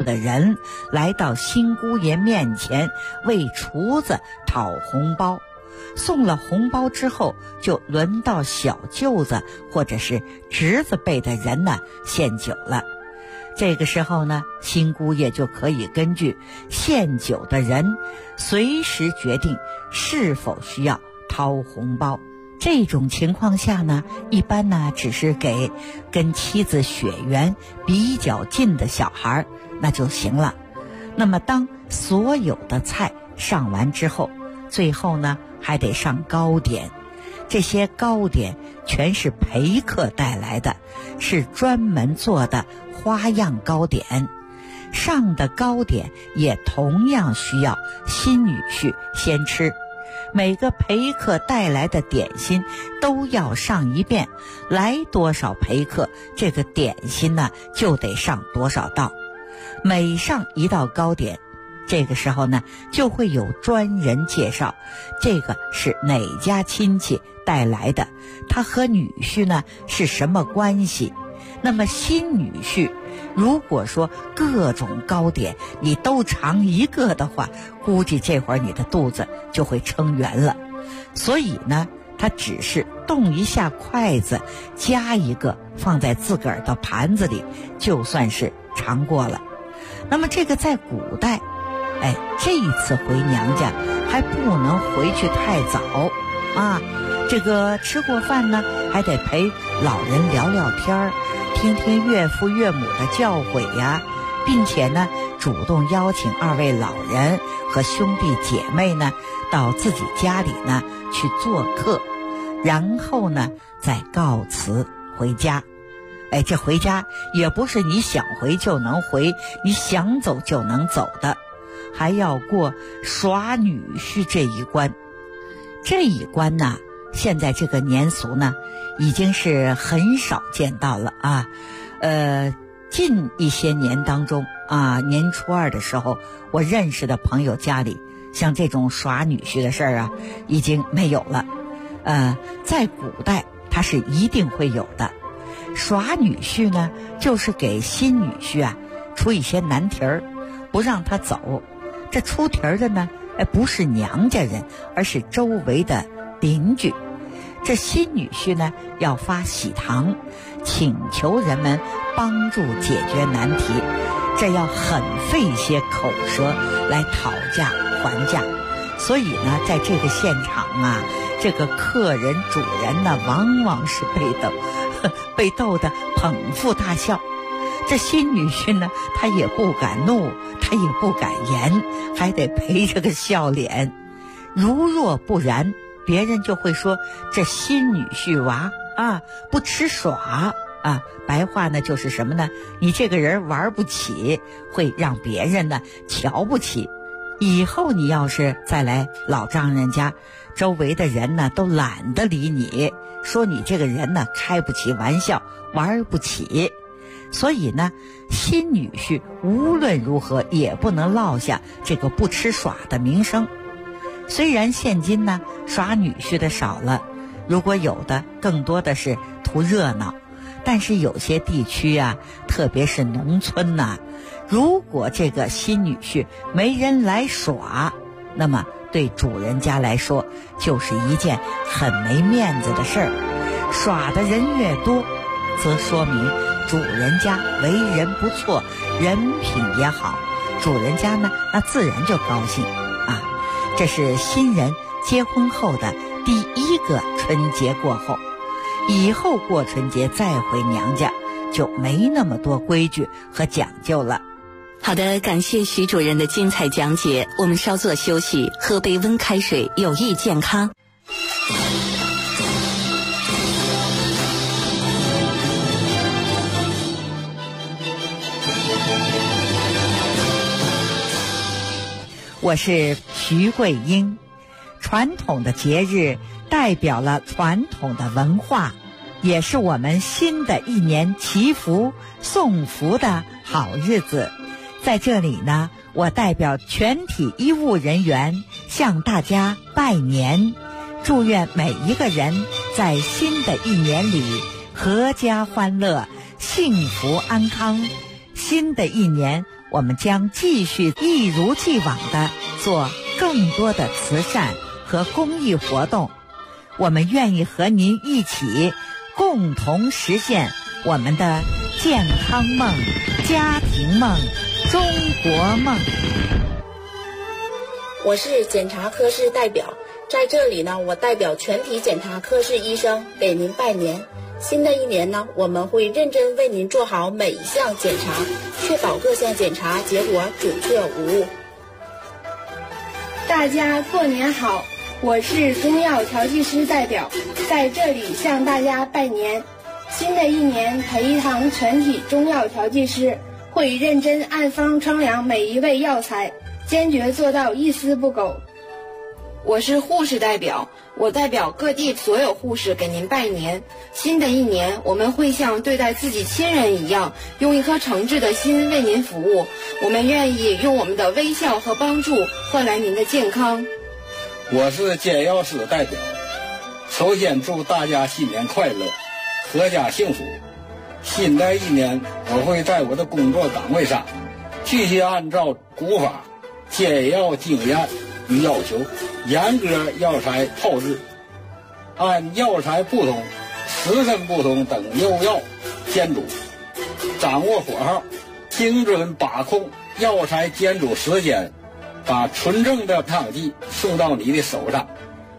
的人来到新姑爷面前为厨子讨红包，送了红包之后，就轮到小舅子或者是侄子辈的人呢献酒了。这个时候呢，新姑爷就可以根据献酒的人随时决定是否需要掏红包。这种情况下呢，一般呢只是给跟妻子血缘比较近的小孩那就行了。那么当所有的菜上完之后，最后呢还得上糕点。这些糕点全是陪客带来的，是专门做的花样糕点。上的糕点也同样需要新女婿先吃。每个陪客带来的点心都要上一遍，来多少陪客，这个点心呢就得上多少道。每上一道糕点，这个时候呢就会有专人介绍这个是哪家亲戚带来的，他和女婿呢是什么关系。那么新女婿如果说各种糕点你都尝一个的话，估计这会儿你的肚子就会撑圆了。所以呢，他只是动一下筷子，夹一个放在自个儿的盘子里，就算是尝过了。那么这个在古代，这一次回娘家还不能回去太早啊。这个吃过饭呢，还得陪老人聊聊天，听听岳父岳母的教诲呀，并且呢主动邀请二位老人和兄弟姐妹呢到自己家里呢去做客，然后呢再告辞回家。这回家也不是你想回就能回，你想走就能走的，还要过耍女婿这一关。这一关呢，现在这个年俗呢已经是很少见到了啊。近一些年当中啊，年初二的时候，我认识的朋友家里像这种耍女婿的事儿啊已经没有了。在古代它是一定会有的。耍女婿呢，就是给新女婿啊出一些难题儿，不让他走。这出题儿的呢，不是娘家人，而是周围的邻居。这新女婿呢，要发喜糖，请求人们帮助解决难题，这要很费些口舌来讨价还价。所以呢，在这个现场啊，这个客人主人呢，往往是被逗得捧腹大笑。这新女婿呢，他也不敢怒，他也不敢言，还得陪着个笑脸。如若不然，别人就会说这新女婿娃啊不吃耍啊，白话呢就是什么呢？你这个人玩不起，会让别人呢瞧不起。以后你要是再来老丈人家，周围的人呢都懒得理你，说你这个人呢开不起玩笑，玩不起。所以呢，新女婿无论如何也不能落下这个不吃耍的名声。虽然现今呢耍女婿的少了，如果有的更多的是图热闹，但是有些地区啊，特别是农村呐，如果这个新女婿没人来耍，那么对主人家来说就是一件很没面子的事儿。耍的人越多，则说明主人家为人不错，人品也好，主人家呢那自然就高兴啊。这是新人结婚后的第一个春节过后，以后过春节再回娘家就没那么多规矩和讲究了。 好的，感谢徐主任的精彩讲解，我们稍作休息，喝杯温开水，有益健康。 我是徐桂英。传统的节日代表了传统的文化，也是我们新的一年祈福送福的好日子。在这里呢，我代表全体医务人员向大家拜年，祝愿每一个人在新的一年里阖家欢乐，幸福安康。新的一年我们将继续一如既往地做更多的慈善和公益活动。我们愿意和您一起共同实现我们的健康梦、家庭梦、中国梦。 我是检查科室代表，在这里呢，我代表全体检查科室医生给您拜年。新的一年呢，我们会认真为您做好每一项检查，确保各项检查结果准确无误。 大家过年好，我是中药调剂师代表，在这里向大家拜年。新的一年，培一堂全体中药调剂师会认真按方称量每一味药材，坚决做到一丝不苟。 我是护士代表，我代表各地所有护士给您拜年。新的一年，我们会像对待自己亲人一样，用一颗诚挚的心为您服务。我们愿意用我们的微笑和帮助换来您的健康。 我是检药师代表，首先祝大家新年快乐，阖家幸福。新的一年，我会在我的工作岗位上继续按照古法、检药经验与要求，严格药材炮制，按药材不同、时辰不同等用药煎煮，掌握火候，精准把控药材煎煮时间，把纯正的汤剂送到你的手上。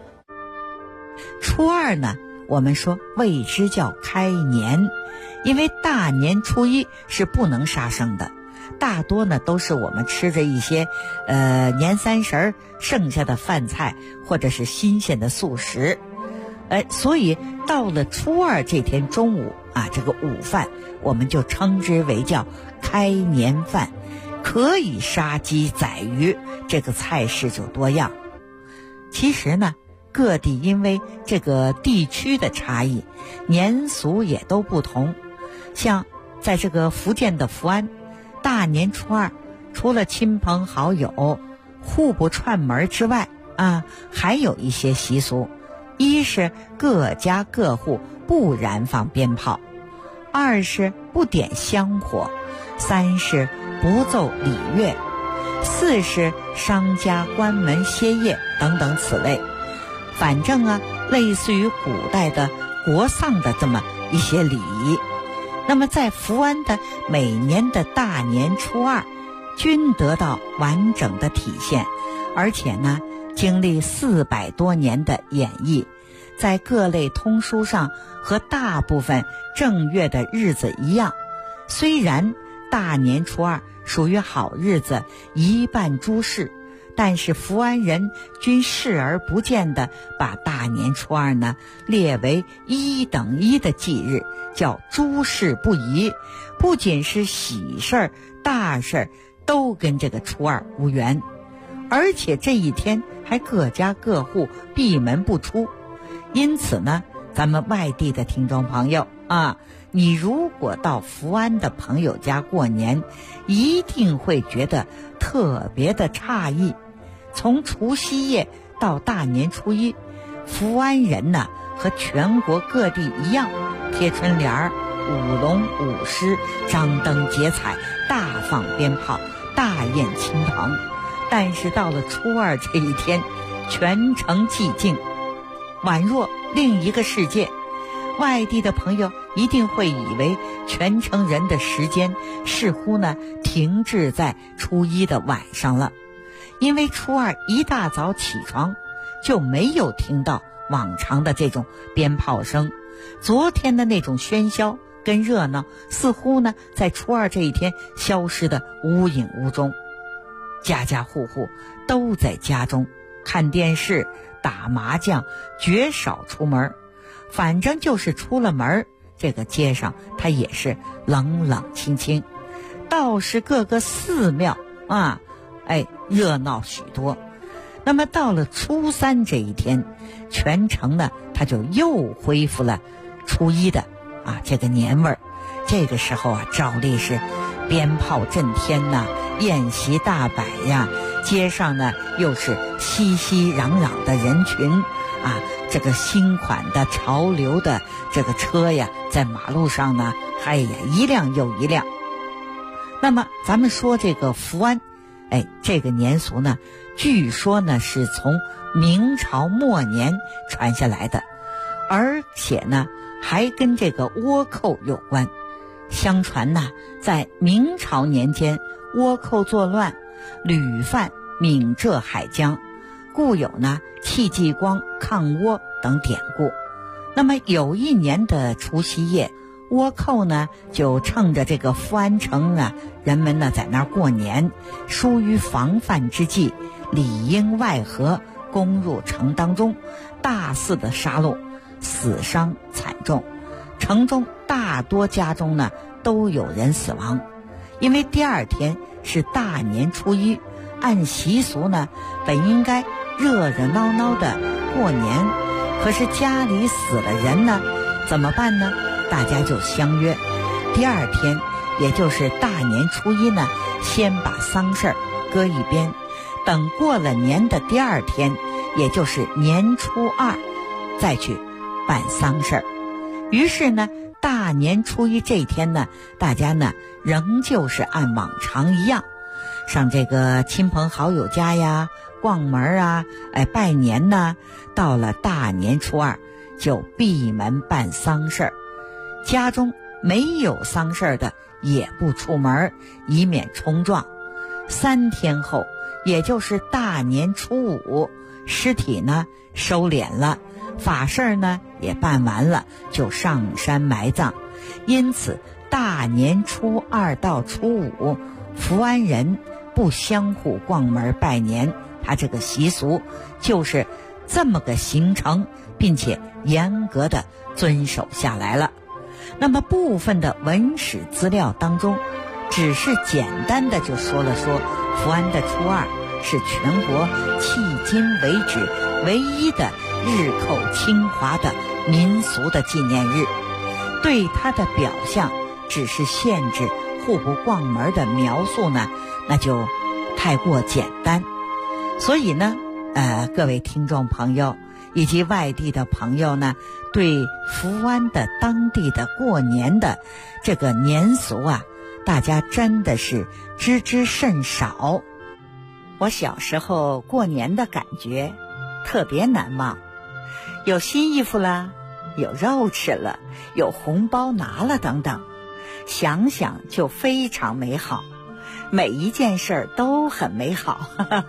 初二呢，我们说谓之叫开年，因为大年初一是不能杀生的，大多呢都是我们吃着一些年三十剩下的饭菜或者是新鲜的素食，所以到了初二这天中午啊，这个午饭我们就称之为叫开年饭，可以杀鸡宰鱼，这个菜式就多样。其实呢，各地因为这个地区的差异，年俗也都不同。像在这个福建的福安，大年初二除了亲朋好友互不串门之外啊，还有一些习俗。一是各家各户不燃放鞭炮，二是不点香火，三是不奏礼乐，四是商家关门歇业等等此类。反正啊，类似于古代的国丧的这么一些礼仪。那么在福安的每年的大年初二均得到完整的体现，而且呢，经历400多年的演绎，在各类通书上和大部分正月的日子一样。虽然大年初二属于好日子，一办诸事，但是福安人均视而不见地把大年初二呢列为1等1的忌日，叫诸事不宜。不仅是喜事儿、大事儿都跟这个初二无缘，而且这一天还各家各户闭门不出。因此呢，咱们外地的听众朋友啊，你如果到福安的朋友家过年，一定会觉得特别的诧异。从除夕夜到大年初一，福安人呢和全国各地一样，贴春联儿、舞龙舞狮、张灯结彩、大放鞭炮、大宴亲朋。但是到了初二这一天，全城寂静，宛若另一个世界。外地的朋友一定会以为全城人的时间似乎呢停滞在初一的晚上了，因为初二一大早起床就没有听到往常的这种鞭炮声，昨天的那种喧嚣跟热闹似乎呢在初二这一天消失得无影无踪。家家户户都在家中看电视、打麻将，绝少出门。反正就是出了门，这个街上它也是冷冷清清，倒是各个寺庙啊，热闹许多。那么到了初三这一天，全城呢它就又恢复了初一的这个年味儿。这个时候啊，照例是鞭炮震天呐，宴席大摆呀，街上呢又是熙熙攘攘的人群这个新款的潮流的这个车呀，在马路上呢，一辆又一辆。 那么咱们说这个福安，这个年俗呢，据说呢是从明朝末年传下来的，而且呢还跟这个倭寇有关。相传呢，在明朝年间，倭寇作乱，屡犯闽浙海疆，故有呢戚继光抗倭等典故。那么有一年的除夕夜，倭寇呢就趁着这个福安城啊，人们呢在那儿过年，疏于防范之际，里应外合，攻入城当中，大肆的杀戮，死伤惨重。城中大多家中呢都有人死亡。因为第二天是大年初一，按习俗呢本应该热热闹闹的过年，可是家里死了人呢怎么办呢？大家就相约第二天，也就是大年初一呢，先把丧事儿搁一边，等过了年的第二天，也就是年初二，再去办丧事儿。于是呢，大年初一这天呢，大家呢仍旧是按往常一样，上这个亲朋好友家呀，逛门啊，拜年呢。到了大年初二，就闭门办丧事儿。家中没有丧事儿的也不出门，以免冲撞。3天后，也就是大年初五，尸体呢收敛了，法事呢也办完了，就上山埋葬。因此大年初二到初五，福安人不相互逛门拜年，他这个习俗就是这么个形成，并且严格的遵守下来了。那么部分的文史资料当中，只是简单的就说了说福安的初二是全国迄今为止唯一的日寇侵华的民俗的纪念日，对它的表象只是限制互不逛门的描述呢，那就太过简单。所以呢各位听众朋友以及外地的朋友呢，对福安的当地的过年的这个年俗啊，大家真的是知甚少。我小时候过年的感觉特别难忘，有新衣服了，有肉吃了，有红包拿了等等，想想就非常美好，每一件事儿都很美好。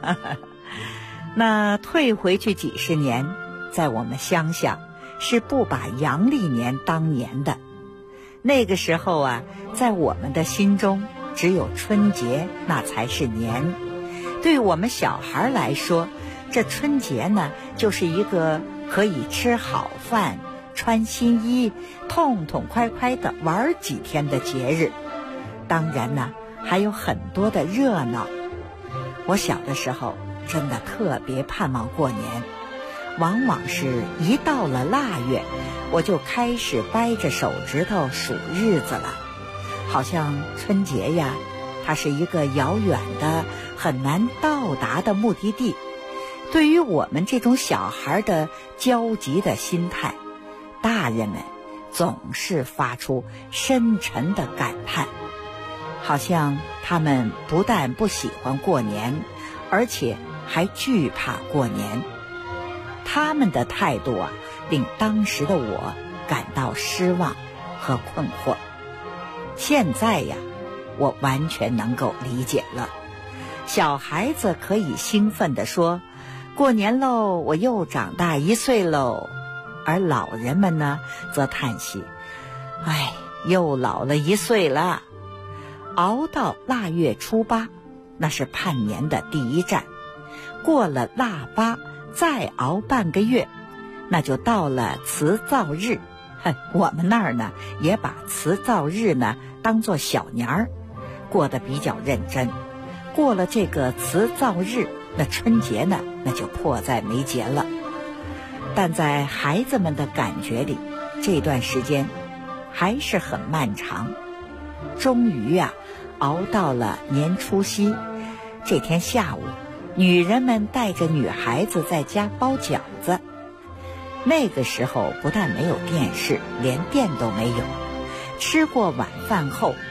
那退回去几十年，在我们乡下是不把阳历年当年的。那个时候啊，在我们的心中只有春节那才是年。对我们小孩来说，这春节呢就是一个可以吃好饭，穿新衣，痛痛快快的玩几天的节日。当然呢还有很多的热闹。我小的时候真的特别盼望过年，往往是一到了腊月，我就开始掰着手指头数日子了。好像春节呀，它是一个遥远的很难到达的目的地。对于我们这种小孩的焦急的心态，大人们总是发出深沉的感叹，好像他们不但不喜欢过年，而且还惧怕过年。他们的态度啊，令当时的我感到失望和困惑。现在呀，我完全能够理解了。小孩子可以兴奋地说，过年喽，我又长大1岁喽。而老人们呢，则叹息，哎，又老了1岁了。熬到腊月初8，那是盼年的第一站。过了腊八，再熬半个月，那就到了辞灶日。我们那儿呢，也把辞灶日呢当作小年儿，过得比较认真。过了这个辞灶日，那春节呢，那就迫在眉睫了。但在孩子们的感觉里，这段时间还是很漫长。终于啊，熬到了年除夕。这天下午，女人们带着女孩子在家包饺子。那个时候不但没有电视，连电都没有。吃过晚饭后，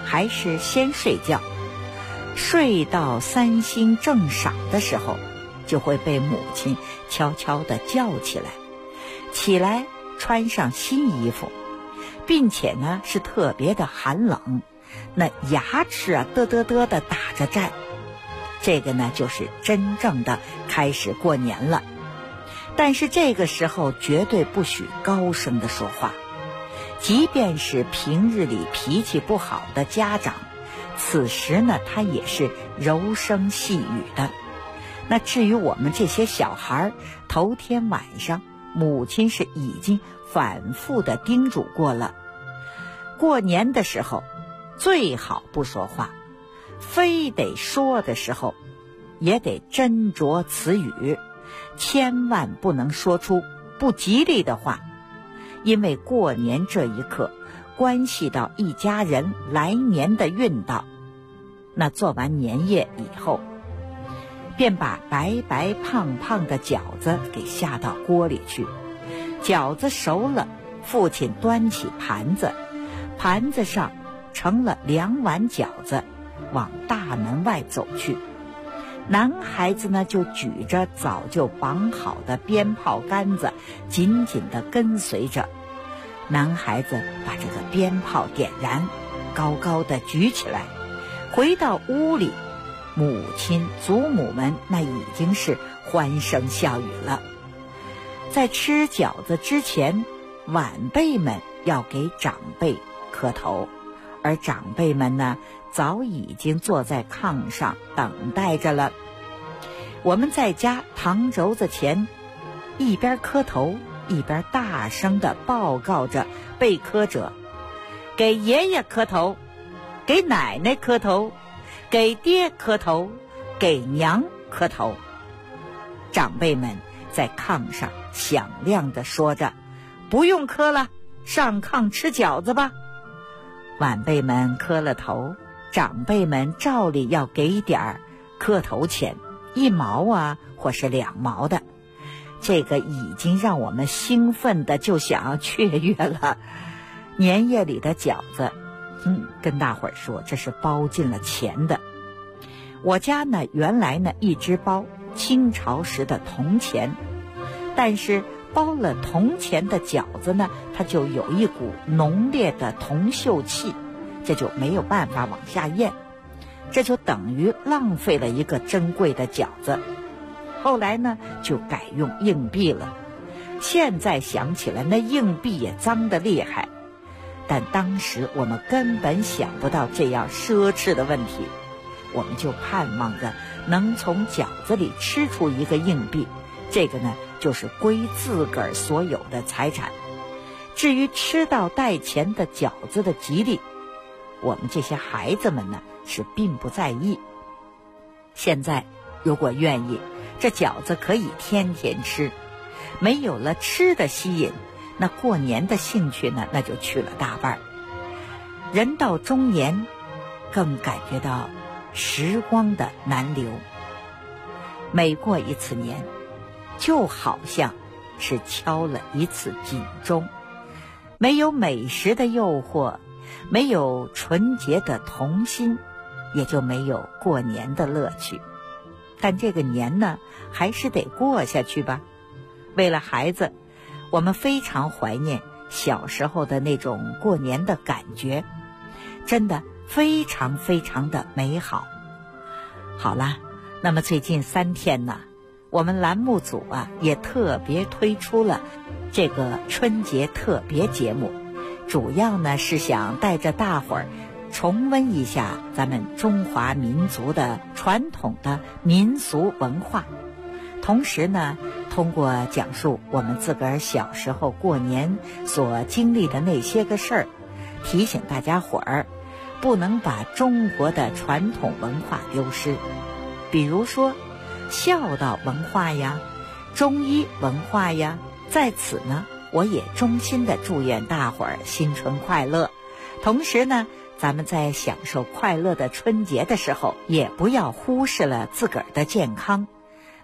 还是先睡觉，睡到3星正晌的时候，就会被母亲悄悄地叫起来，起来穿上新衣服，并且呢是特别的寒冷，那牙齿啊嘚嘚嘚地打着战。这个呢就是真正的开始过年了。但是这个时候绝对不许高声的说话，即便是平日里脾气不好的家长，此时呢他也是柔声细语的。那至于我们这些小孩，头天晚上母亲是已经反复的叮嘱过了，过年的时候最好不说话，非得说的时候也得斟酌词语，千万不能说出不吉利的话，因为过年这一刻关系到一家人来年的运道。那做完年夜以后，便把白白胖胖的饺子给下到锅里去，饺子熟了，父亲端起盘子，盘子上盛了2碗饺子，往大门外走去。男孩子呢就举着早就绑好的鞭炮杆子，紧紧地跟随着。男孩子把这个鞭炮点燃，高高的举起来，回到屋里，母亲祖母们那已经是欢声笑语了。在吃饺子之前，晚辈们要给长辈磕头，而长辈们呢早已经坐在炕上等待着了。我们在家堂轴子前一边磕头，一边大声地报告着被磕者：给爷爷磕头，给奶奶磕头，给爹磕头，给娘磕头。长辈们在炕上响亮地说着：不用磕了，上炕吃饺子吧。晚辈们磕了头，长辈们照例要给点磕头钱，1毛啊或是2毛的。这个已经让我们兴奋的就想要雀跃了。年夜里的饺子，跟大伙儿说，这是包进了钱的。我家呢原来呢一直包清朝时的铜钱，但是包了铜钱的饺子呢，它就有一股浓烈的铜臭气，这就没有办法往下咽，这就等于浪费了一个珍贵的饺子。后来呢就改用硬币了，现在想起来那硬币也脏得厉害，但当时我们根本想不到这样奢侈的问题，我们就盼望着能从饺子里吃出一个硬币，这个呢就是归自个儿所有的财产。至于吃到带钱的饺子的吉利，我们这些孩子们呢是并不在意。现在如果愿意，这饺子可以天天吃，没有了吃的吸引，那过年的兴趣呢那就去了大半。人到中年，更感觉到时光的难留。每过一次年，就好像是敲了一次警钟，没有美食的诱惑，没有纯洁的童心，也就没有过年的乐趣。但这个年呢，还是得过下去吧。为了孩子，我们非常怀念小时候的那种过年的感觉，真的非常非常的美好。好了，那么最近3天呢，我们栏目组也特别推出了这个春节特别节目，主要呢是想带着大伙儿重温一下咱们中华民族的传统的民俗文化，同时呢通过讲述我们自个儿小时候过年所经历的那些个事儿，提醒大家伙儿不能把中国的传统文化丢失。比如说孝道文化呀，中医文化呀。在此呢，我也衷心的祝愿大伙儿新春快乐。同时呢，咱们在享受快乐的春节的时候，也不要忽视了自个儿的健康。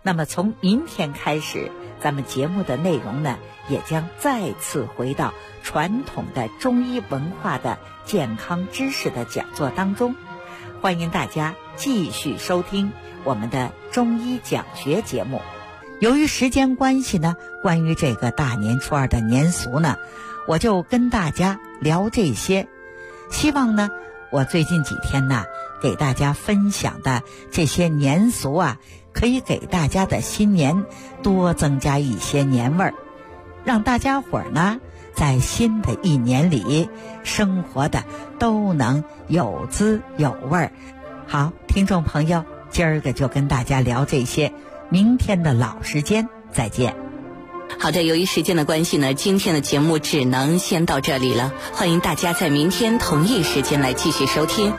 那么从明天开始，咱们节目的内容呢，也将再次回到传统的中医文化的健康知识的讲座当中。欢迎大家继续收听我们的中医讲学节目。由于时间关系呢，关于这个大年初二的年俗呢，我就跟大家聊这些。希望呢，我最近几天呢，给大家分享的这些年俗啊，可以给大家的新年多增加一些年味儿，让大家伙儿呢，在新的一年里生活的都能有滋有味儿。好，听众朋友，今儿个就跟大家聊这些，明天的老时间再见。 好的，由于时间的关系呢，今天的节目只能先到这里了。欢迎大家在明天同一时间来继续收听。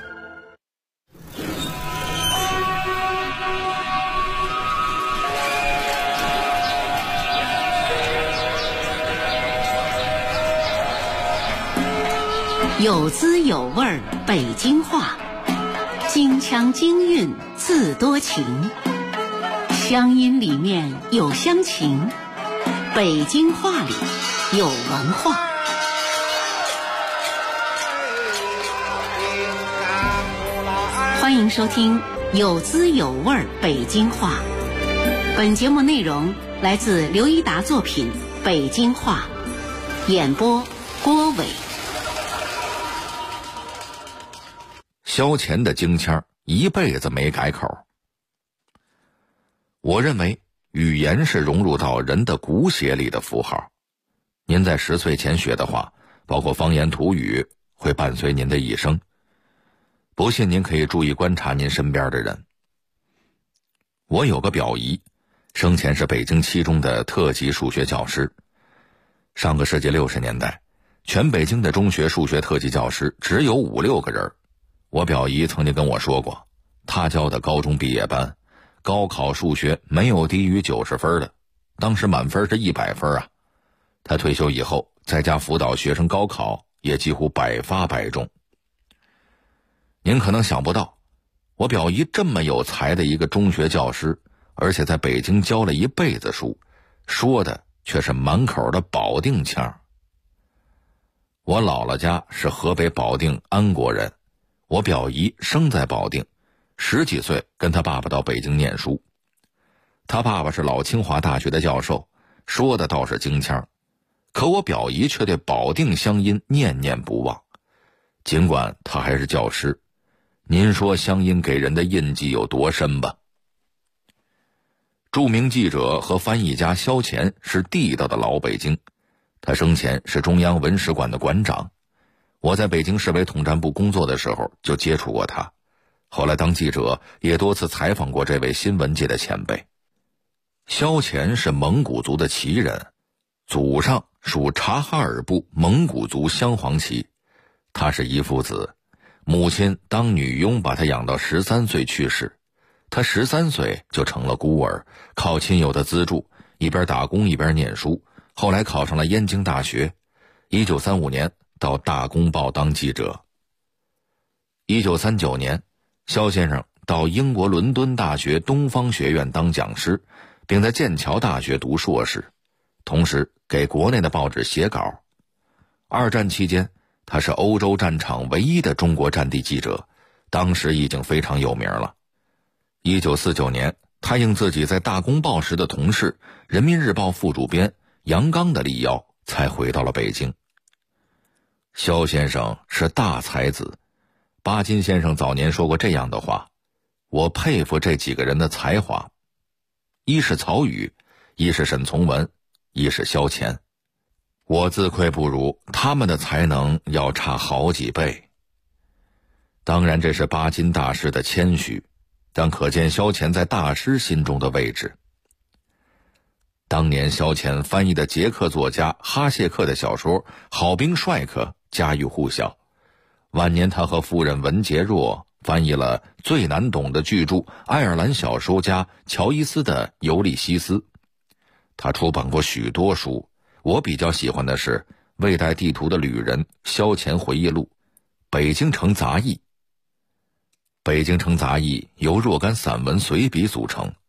有滋有味儿，北京话，京腔京韵自多情，乡音里面有乡情，北京话里有文化。欢迎收听有滋有味儿北京话。本节目内容来自刘一达作品《北京话》，演播郭伟。 萧乾的京腔一辈子没改口。我认为语言是融入到人的骨血里的符号。您在10岁前学的话，包括方言土语，会伴随您的一生。不信您可以注意观察您身边的人。我有个表姨，生前是北京七中的特级数学教师。上个世纪60年代，全北京的中学数学特级教师只有5、6个人。我表姨曾经跟我说过，她教的高中毕业班，高考数学没有低于90分的，当时满分是100分啊。她退休以后，在家辅导学生高考，也几乎百发百中。您可能想不到，我表姨这么有才的一个中学教师，而且在北京教了一辈子书，说的却是满口的保定腔。我姥姥家是河北保定安国人，我表姨生在保定，10几岁跟他爸爸到北京念书。他爸爸是老清华大学的教授，说的倒是京腔，可我表姨却对保定乡音念念不忘。尽管他还是教师，您说乡音给人的印记有多深吧？著名记者和翻译家萧乾是地道的老北京，他生前是中央文史馆的馆长。我在北京市委统战部工作的时候就接触过他，后来当记者也多次采访过这位新闻界的前辈。萧乾是蒙古族的旗人，祖上属察哈尔部蒙古族镶黄旗。他是一父子，母亲当女佣把他养到13岁去世，他13岁就成了孤儿，靠亲友的资助，一边打工一边念书，后来考上了燕京大学。1935年到大公报当记者。1939年，萧先生到英国伦敦大学东方学院当讲师，并在剑桥大学读硕士，同时给国内的报纸写稿。2战期间，他是欧洲战场唯一的中国战地记者，当时已经非常有名了。1949年，他应自己在大公报时的同事人民日报副主编杨刚的力邀，才回到了北京。萧先生是大才子，巴金先生早年说过这样的话，我佩服这几个人的才华，一是曹禺，一是沈从文，一是萧乾。我自愧不如，他们的才能要差好几倍。当然这是巴金大师的谦虚，但可见萧乾在大师心中的位置。当年萧乾翻译的捷克作家哈谢克的小说《好兵帅克》家喻户晓，晚年他和夫人文洁若翻译了最难懂的巨著爱尔兰小说家乔伊斯的《尤利西斯》。他出版过许多书，我比较喜欢的是《未带地图的旅人》萧乾回忆录，《北京城杂忆》。北京城杂忆由若干散文随笔组成，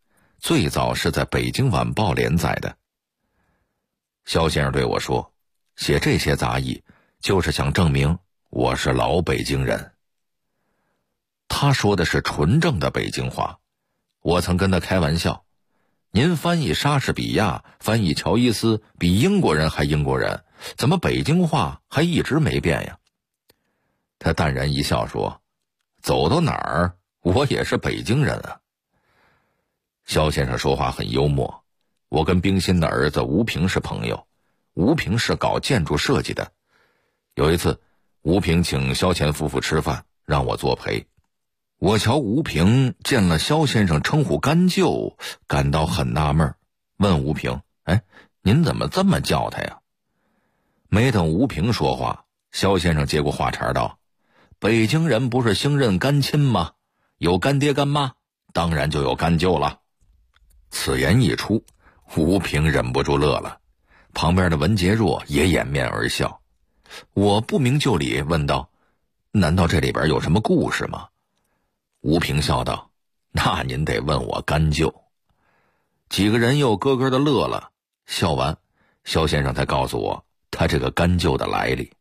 最早是在《北京晚报》连载的。肖先生对我说，写这些杂役就是想证明我是老北京人。他说的是纯正的北京话，我曾跟他开玩笑，您翻译莎士比亚，翻译乔伊斯，比英国人还英国人，怎么北京话还一直没变呀？他淡然一笑说，走到哪儿我也是北京人啊。肖先生说话很幽默，我跟冰心的儿子吴平是朋友，吴平是搞建筑设计的。有一次吴平请肖乾夫妇吃饭，让我作陪。我瞧吴平见了肖先生称呼干舅，感到很纳闷，问吴平，您怎么这么叫他呀？没等吴平说话，肖先生接过话茬道，北京人不是兴认干亲吗？有干爹干妈，当然就有干舅了。此言一出，吴平忍不住乐了，旁边的文杰若也掩面而笑。我不明就里问道，难道这里边有什么故事吗？吴平笑道，那您得问我干舅。几个人又咯咯的乐了，笑完肖先生才告诉我他这个干舅的来历。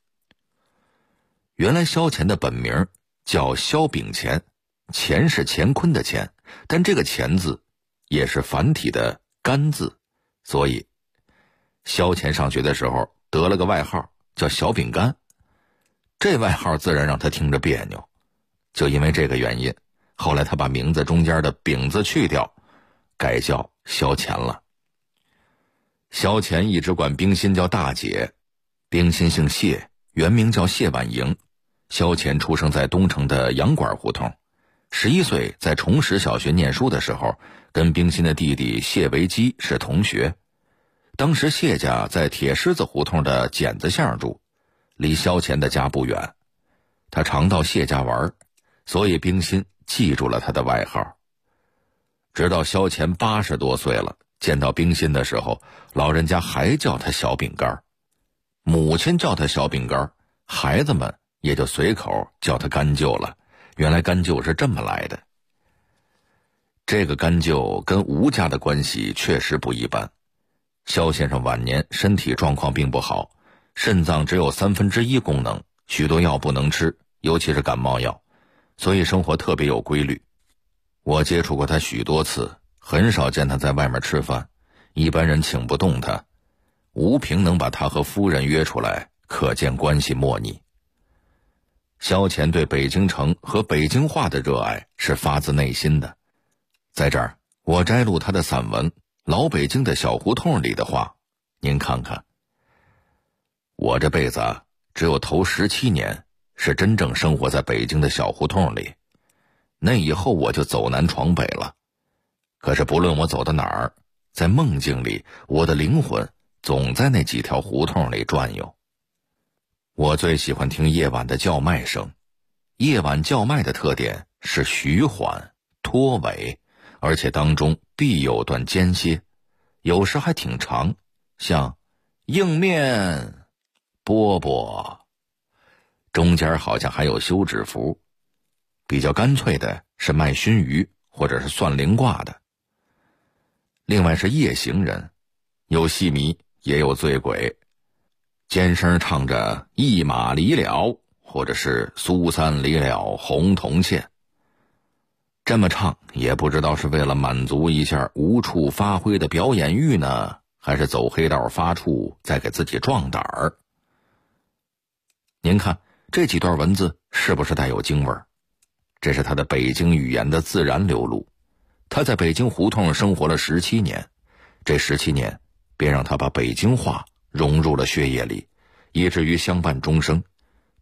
原来萧乾的本名叫萧秉乾，乾是乾坤的乾，但这个乾字也是繁体的干字，所以萧乾上学的时候得了个外号叫小饼干，这外号自然让他听着别扭。就因为这个原因，后来他把名字中间的饼字去掉，改叫萧乾了。萧乾一直管冰心叫大姐，冰心姓谢，原名叫谢婉莹。萧乾出生在东城的洋馆胡同，11岁在崇实小学念书的时候，跟冰心的弟弟谢维基是同学。当时谢家在铁狮子胡同的剪子巷住，离萧乾的家不远。他常到谢家玩，所以冰心记住了他的外号。直到萧乾80多岁了，见到冰心的时候，老人家还叫他小饼干，母亲叫他小饼干，孩子们也就随口叫他干舅了。原来干舅是这么来的。这个干舅跟吴家的关系确实不一般。萧先生晚年身体状况并不好，肾脏只有1/3功能，许多药不能吃，尤其是感冒药，所以生活特别有规律。我接触过他许多次，很少见他在外面吃饭，一般人请不动他。吴平能把他和夫人约出来，可见关系莫逆。萧乾对北京城和北京话的热爱是发自内心的。在这儿我摘录他的散文《老北京的小胡同》里的话，您看看。我这辈子只有头17年是真正生活在北京的小胡同里，那以后我就走南闯北了。可是不论我走到哪儿，在梦境里，我的灵魂总在那几条胡同里转悠。我最喜欢听夜晚的叫卖声，夜晚叫卖的特点是徐缓拖尾，而且当中必有段间歇，有时还挺长，像硬面饽饽，中间好像还有休止符。比较干脆的是卖熏鱼或者是算灵卦的。另外是夜行人，有戏迷也有醉鬼，尖声唱着一马离了，或者是苏三离了红铜线。这么唱也不知道是为了满足一下无处发挥的表演欲呢，还是走黑道发怵再给自己壮胆儿。您看这几段文字是不是带有京味儿？这是他的北京语言的自然流露。他在北京胡同生活了17年，这17年便让他把北京话融入了血液里，以至于相伴终生。